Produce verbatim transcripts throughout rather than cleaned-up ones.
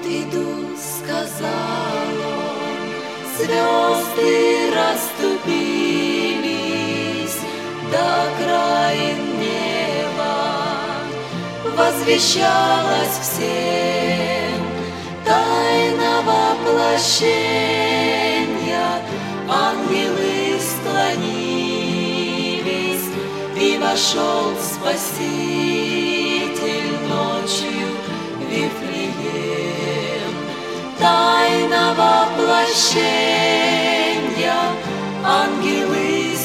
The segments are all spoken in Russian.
иду, сказал он, звезды расступились до краин неба, возвещалась всем тайна воплощения. Ангелы склонились, и вошел Спаситель ночью в Вифлеем. Тайна воплощения, ангелы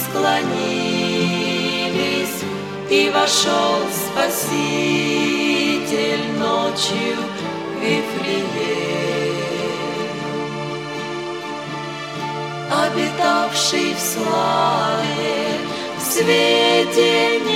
склонились, и вошел Спаситель ночью в Вифлеем. Обитавший в славе, в свете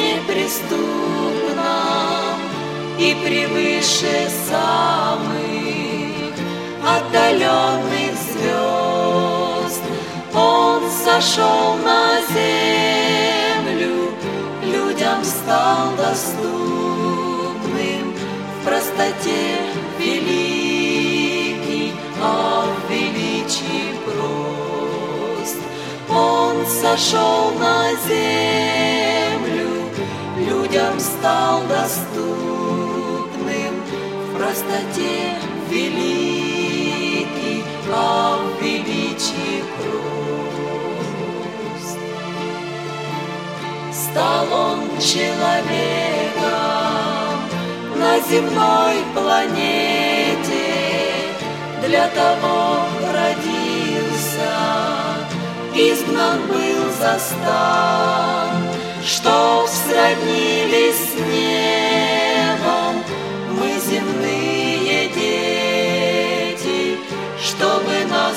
неприступном и превыше самых отдаленных звезд, он сошел на землю, людям стал доступным в простоте великий, а в величии прост. Он сошел на землю, людям стал доступным в простоте великий, а в величии прост. Стал он человеком на земной планете, для того родился, изгнан был застан, чтоб сроднились с небом мы земные дети, чтобы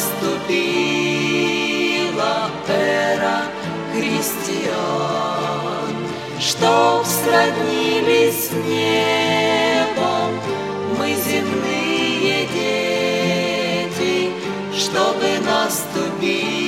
наступила эра христиан, чтоб сроднились с небом мы земные дети, чтобы наступила